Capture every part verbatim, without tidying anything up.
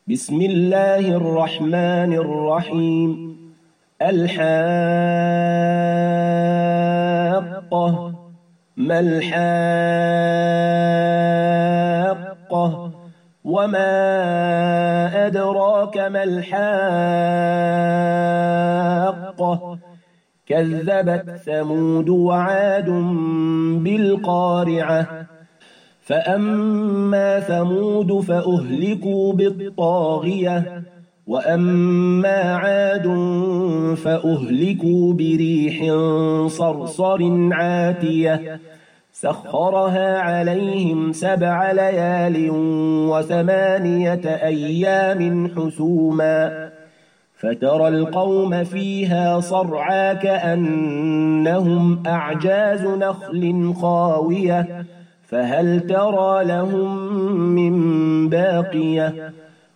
بسم الله الرحمن الرحيم. الحاقة. ما الحاقة؟ وما أدراك ما الحاقة؟ كذبت ثمود وعاد بالقارعة. فأما ثمود فأهلكوا بالطاغية، وأما عاد فأهلكوا بريح صرصر عاتية سخرها عليهم سبع ليال وثمانية أيام حسوما، فترى القوم فيها صرعى كأنهم أعجاز نخل خاوية، فهل ترى لهم من باقية؟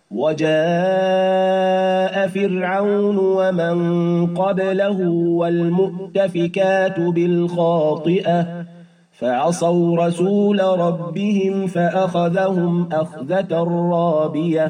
وجاء فرعون ومن قبله والمؤتفكات بالخاطئة فعصوا رسول ربهم فأخذهم أخذة رابية.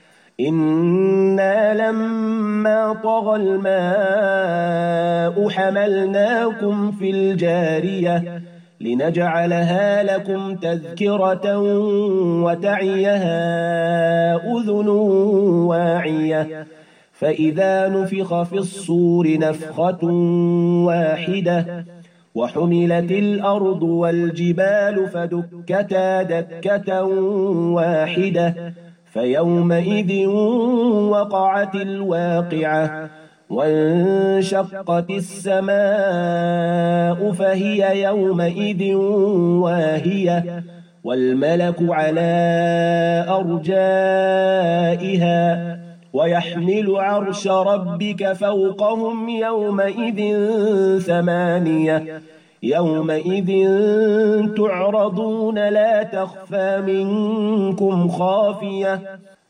إنا لما طغى الماء حملناكم في الجارية لنجعلها لكم تذكرة وتعيها أذن واعية. فإذا نفخ في الصور نفخة واحدة وحملت الأرض والجبال فدكتا دكة واحدة فيومئذ وقعت الواقعة، وانشقت السماء فهي يومئذ واهية، والملك على أرجائها ويحمل عرش ربك فوقهم يومئذ ثمانية. يومئذ تعرضون لا تخفى منكم خافية.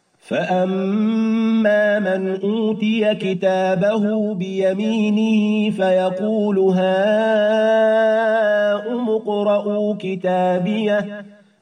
فأما من أوتي كتابه بيمينه فيقول هاؤم اقرءوا كتابيه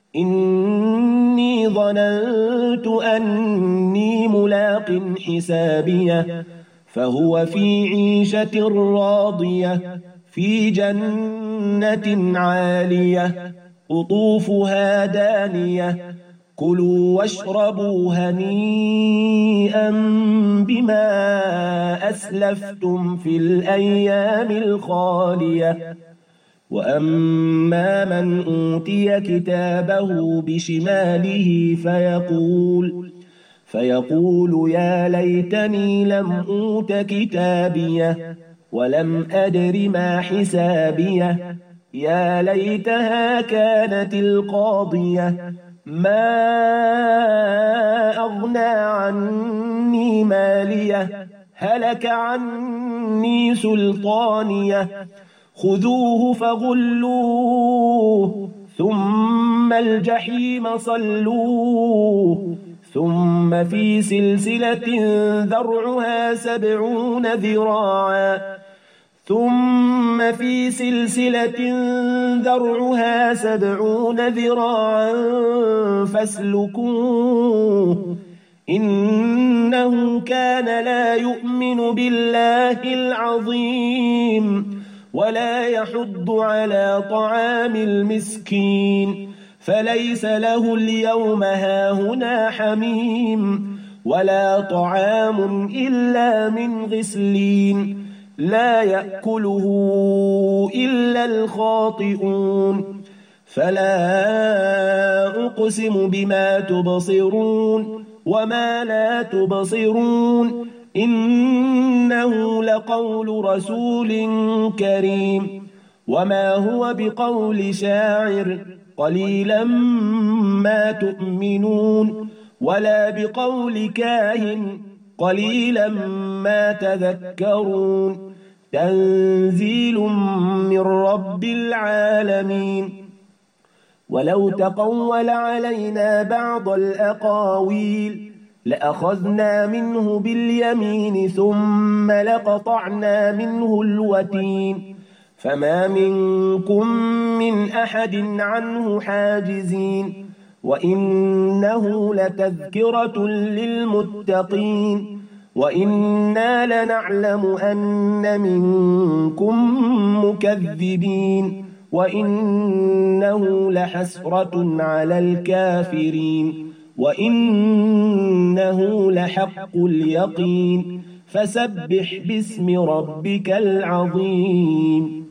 إني ظننت أني ملاق حسابيه، فهو في عيشة راضية في جنة عالية قطوفها دانية. كلوا واشربوا هنيئا بما أسلفتم في الأيام الخالية. وأما من أوتي كتابه بشماله فيقول فيقول يا ليتني لم أوت كتابيه ولم أدر ما حسابيه، يا ليتها كانت القاضية ما أغنى عني ماليه هلك عني سلطانيه. خذوه فغلوه ثم الجحيم صلوه ثم في سلسلة ذرعها سبعون ذراعا ثم في سلسلة ذرعها سبعون ذراعا فاسلكوه إنه كان لا يؤمن بالله العظيم ولا يحض على طعام المسكين، فليس له اليوم هاهنا حميم ولا طعام إلا من غسلين لا يأكله إلا الخاطئون. فلا أقسم بما تبصرون وما لا تبصرون إنه لقول رسول كريم وما هو بقول شاعر قليلا ما تؤمنون ولا بقول كاهن قليلا ما تذكرون. تنزيل من رب العالمين. ولو تقول علينا بعض الأقاويل لأخذنا منه باليمين ثم لقطعنا منه الوتين فما منكم من أحد عنه حاجزين وإنه لتذكرة للمتقين وإنا لنعلم أن منكم مكذبين وإنه لحسرة على الكافرين وإنه لحق اليقين فسبح باسم ربك العظيم